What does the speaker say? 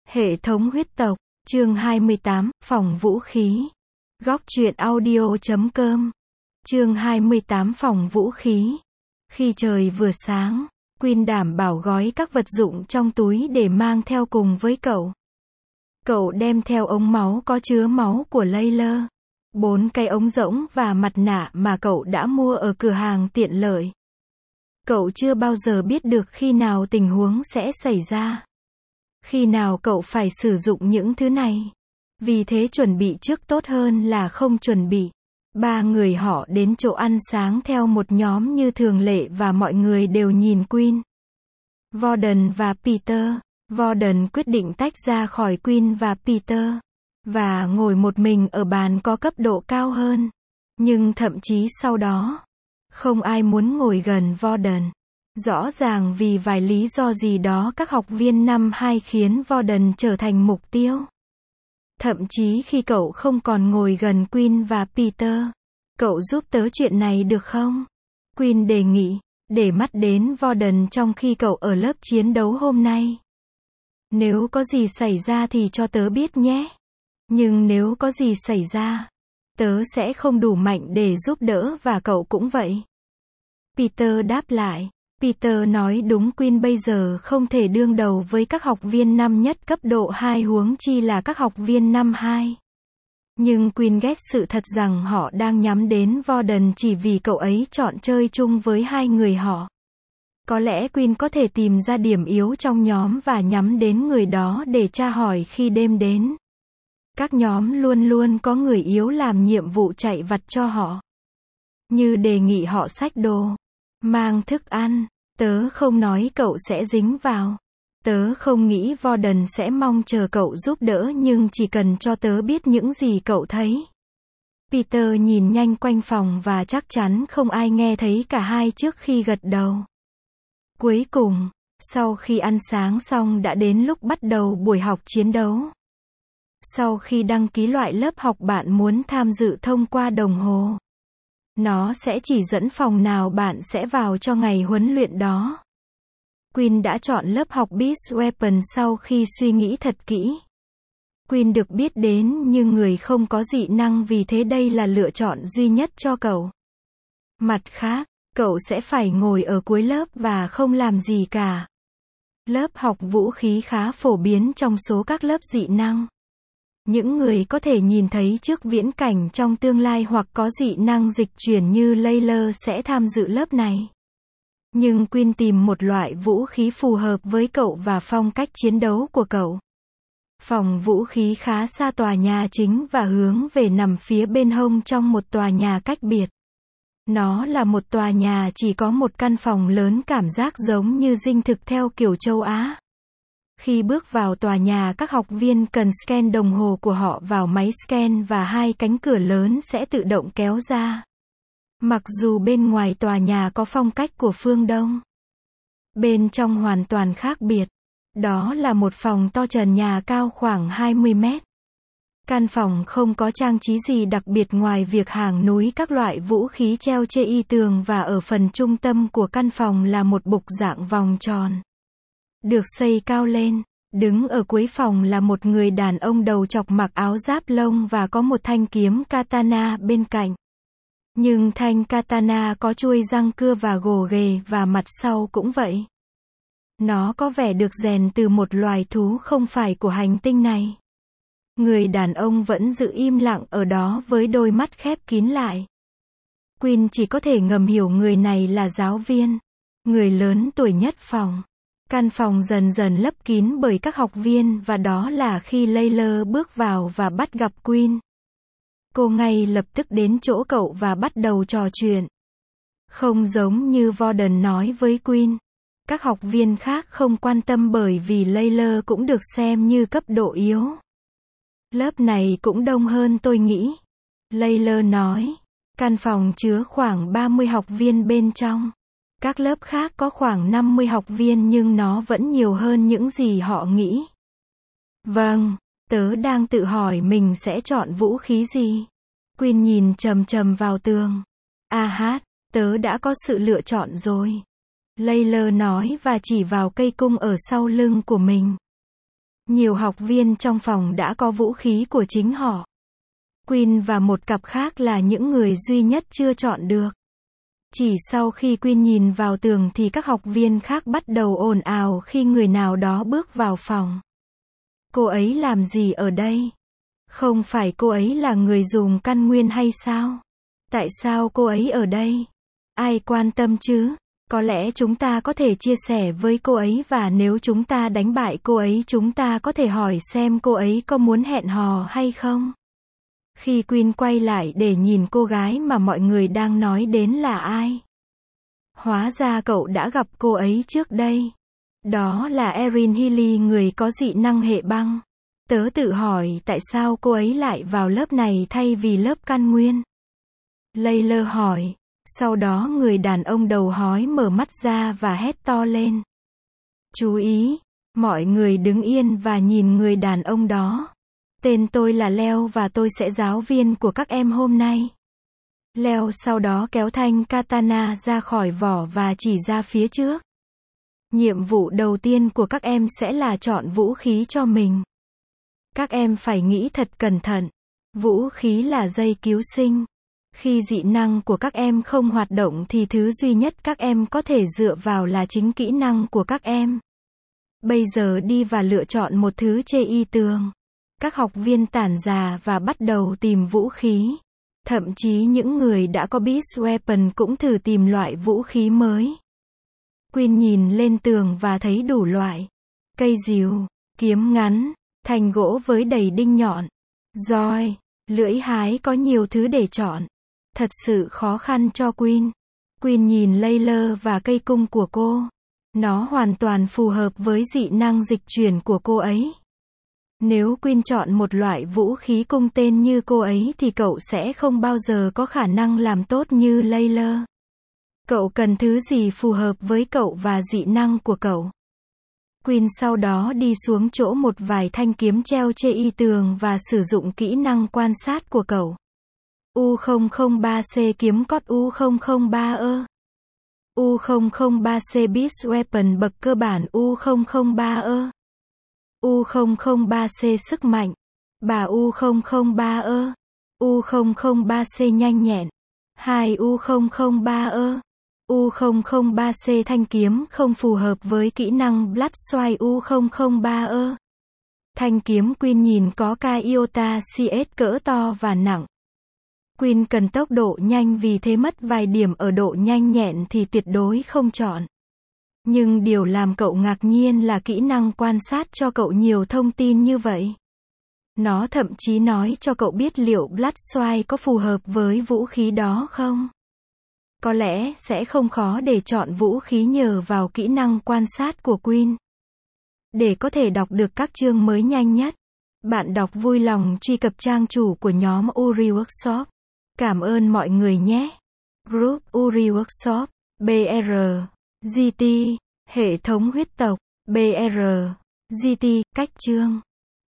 Hệ thống huyết tộc, chương 28, phòng vũ khí. Góc truyện audio.com. Chương 28 phòng vũ khí. Khi trời vừa sáng, Queen đảm bảo gói các vật dụng trong túi để mang theo cùng với cậu. Cậu đem theo ống máu có chứa máu của Layla, 4 cái ống rỗng và mặt nạ mà cậu đã mua ở cửa hàng tiện lợi. Cậu chưa bao giờ biết được khi nào tình huống sẽ xảy ra. Khi nào cậu phải sử dụng những thứ này. Vì thế chuẩn bị trước tốt hơn là không chuẩn bị. 3 người họ đến chỗ ăn sáng theo một nhóm như thường lệ và mọi người đều nhìn Queen, Warden và Peter. Warden quyết định tách ra khỏi Queen và Peter và ngồi một mình ở bàn có cấp độ cao hơn. Nhưng thậm chí sau đó, không ai muốn ngồi gần Warden. Rõ ràng vì vài lý do gì đó các học viên năm 2 khiến Warden trở thành mục tiêu. Thậm chí khi cậu không còn ngồi gần Queen và Peter. Cậu giúp tớ chuyện này được không? Queen đề nghị, để mắt đến Warden trong khi cậu ở lớp chiến đấu hôm nay. Nếu có gì xảy ra thì cho tớ biết nhé. Nhưng nếu có gì xảy ra, tớ sẽ không đủ mạnh để giúp đỡ và cậu cũng vậy. Peter đáp lại. Peter nói đúng, Queen bây giờ không thể đương đầu với các học viên năm nhất cấp độ 2 huống chi là các học viên năm 2. Nhưng Queen ghét sự thật rằng họ đang nhắm đến Warden chỉ vì cậu ấy chọn chơi chung với 2 người họ. Có lẽ Queen có thể tìm ra điểm yếu trong nhóm và nhắm đến người đó để tra hỏi khi đêm đến. Các nhóm luôn luôn có người yếu làm nhiệm vụ chạy vặt cho họ. Như đề nghị họ xách đồ, mang thức ăn. Tớ không nói cậu sẽ dính vào. Tớ không nghĩ Warden sẽ mong chờ cậu giúp đỡ, nhưng chỉ cần cho tớ biết những gì cậu thấy. Peter nhìn nhanh quanh phòng và chắc chắn không ai nghe thấy cả hai trước khi gật đầu. Cuối cùng, sau khi ăn sáng xong đã đến lúc bắt đầu buổi học chiến đấu. Sau khi đăng ký loại lớp học bạn muốn tham dự thông qua đồng hồ. Nó sẽ chỉ dẫn phòng nào bạn sẽ vào cho ngày huấn luyện đó. Queen đã chọn lớp học Beast Weapon sau khi suy nghĩ thật kỹ. Queen được biết đến như người không có dị năng, vì thế đây là lựa chọn duy nhất cho cậu. Mặt khác, cậu sẽ phải ngồi ở cuối lớp và không làm gì cả. Lớp học vũ khí khá phổ biến trong số các lớp dị năng. Những người có thể nhìn thấy trước viễn cảnh trong tương lai hoặc có dị năng dịch chuyển như Layla sẽ tham dự lớp này. Nhưng Queen tìm một loại vũ khí phù hợp với cậu và phong cách chiến đấu của cậu. Phòng vũ khí khá xa tòa nhà chính và hướng về nằm phía bên hông trong một tòa nhà cách biệt. Nó là một tòa nhà chỉ có một căn phòng lớn, cảm giác giống như dinh thực theo kiểu châu Á. Khi bước vào tòa nhà, các học viên cần scan đồng hồ của họ vào máy scan và 2 cánh cửa lớn sẽ tự động kéo ra. Mặc dù bên ngoài tòa nhà có phong cách của phương Đông, bên trong hoàn toàn khác biệt. Đó là một phòng to, trần nhà cao khoảng 20 mét. Căn phòng không có trang trí gì đặc biệt ngoài việc hàng núi các loại vũ khí treo trên y tường, và ở phần trung tâm của căn phòng là một bục dạng vòng tròn, được xây cao lên. Đứng ở cuối phòng là một người đàn ông đầu trọc mặc áo giáp lông và có một thanh kiếm katana bên cạnh. Nhưng thanh katana có chuôi răng cưa và gồ ghề, và mặt sau cũng vậy. Nó có vẻ được rèn từ một loài thú không phải của hành tinh này. Người đàn ông vẫn giữ im lặng ở đó với đôi mắt khép kín lại. Queen chỉ có thể ngầm hiểu người này là giáo viên, người lớn tuổi nhất phòng. Căn phòng dần dần lấp kín bởi các học viên, và đó là khi Layla bước vào và bắt gặp Queen. Cô ngay lập tức đến chỗ cậu và bắt đầu trò chuyện. Không giống như Warden nói với Queen, các học viên khác không quan tâm bởi vì Layla cũng được xem như cấp độ yếu. Lớp này cũng đông hơn tôi nghĩ, Layla nói. Căn phòng chứa khoảng 30 học viên bên trong. Các lớp khác có khoảng 50 học viên, nhưng nó vẫn nhiều hơn những gì họ nghĩ. Vâng, tớ đang tự hỏi mình sẽ chọn vũ khí gì. Queen nhìn chằm chằm vào tường. Tớ đã có sự lựa chọn rồi. Layla nói và chỉ vào cây cung ở sau lưng của mình. Nhiều học viên trong phòng đã có vũ khí của chính họ. Queen và một cặp khác là những người duy nhất chưa chọn được. Chỉ sau khi Queen nhìn vào tường thì các học viên khác bắt đầu ồn ào khi người nào đó bước vào phòng. Cô ấy làm gì ở đây? Không phải cô ấy là người dùng căn nguyên hay sao? Tại sao cô ấy ở đây? Ai quan tâm chứ? Có lẽ chúng ta có thể chia sẻ với cô ấy và nếu chúng ta đánh bại cô ấy chúng ta có thể hỏi xem cô ấy có muốn hẹn hò hay không? Khi Queen quay lại để nhìn cô gái mà mọi người đang nói đến là ai? Hóa ra cậu đã gặp cô ấy trước đây. Đó là Erin Healy, người có dị năng hệ băng. Tớ tự hỏi tại sao cô ấy lại vào lớp này thay vì lớp căn nguyên. Layla hỏi. Sau đó người đàn ông đầu hói mở mắt ra và hét to lên. Chú ý! Mọi người đứng yên và nhìn người đàn ông đó. Tên tôi là Leo và tôi sẽ giáo viên của các em hôm nay. Leo sau đó kéo thanh katana ra khỏi vỏ và chỉ ra phía trước. Nhiệm vụ đầu tiên của các em sẽ là chọn vũ khí cho mình. Các em phải nghĩ thật cẩn thận. Vũ khí là dây cứu sinh. Khi dị năng của các em không hoạt động thì thứ duy nhất các em có thể dựa vào là chính kỹ năng của các em. Bây giờ đi và lựa chọn một thứ chê y tường. Các học viên tản ra và bắt đầu tìm vũ khí. Thậm chí những người đã có Beast Weapon cũng thử tìm loại vũ khí mới. Queen nhìn lên tường và thấy đủ loại. Cây rìu, kiếm ngắn, thanh gỗ với đầy đinh nhọn, roi, lưỡi hái, có nhiều thứ để chọn. Thật sự khó khăn cho Queen. Queen nhìn Layla và cây cung của cô. Nó hoàn toàn phù hợp với dị năng dịch chuyển của cô ấy. Nếu Queen chọn một loại vũ khí cung tên như cô ấy thì cậu sẽ không bao giờ có khả năng làm tốt như Layla. Cậu cần thứ gì phù hợp với cậu và dị năng của cậu. Queen sau đó đi xuống chỗ một vài thanh kiếm treo trên y tường và sử dụng kỹ năng quan sát của cậu. U003C kiếm cốt U003 U003C Beast Weapon bậc cơ bản U003 U003C sức mạnh. Bà U003 U003C nhanh nhẹn. 2 U003 U003C thanh kiếm không phù hợp với kỹ năng Blood Sword U003 Thanh kiếm Queen nhìn có ca iota CS cỡ to và nặng. Queen cần tốc độ nhanh vì thế mất vài điểm ở độ nhanh nhẹn thì tuyệt đối không chọn. Nhưng điều làm cậu ngạc nhiên là kỹ năng quan sát cho cậu nhiều thông tin như vậy. Nó thậm chí nói cho cậu biết liệu Blood Sword có phù hợp với vũ khí đó không. Có lẽ sẽ không khó để chọn vũ khí nhờ vào kỹ năng quan sát của Queen. Để có thể đọc được các chương mới nhanh nhất, bạn đọc vui lòng truy cập trang chủ của nhóm Uri Workshop. Cảm ơn mọi người nhé. Group Uri Workshop, BR, GT, hệ thống huyết tộc, BR, GT, cách chương.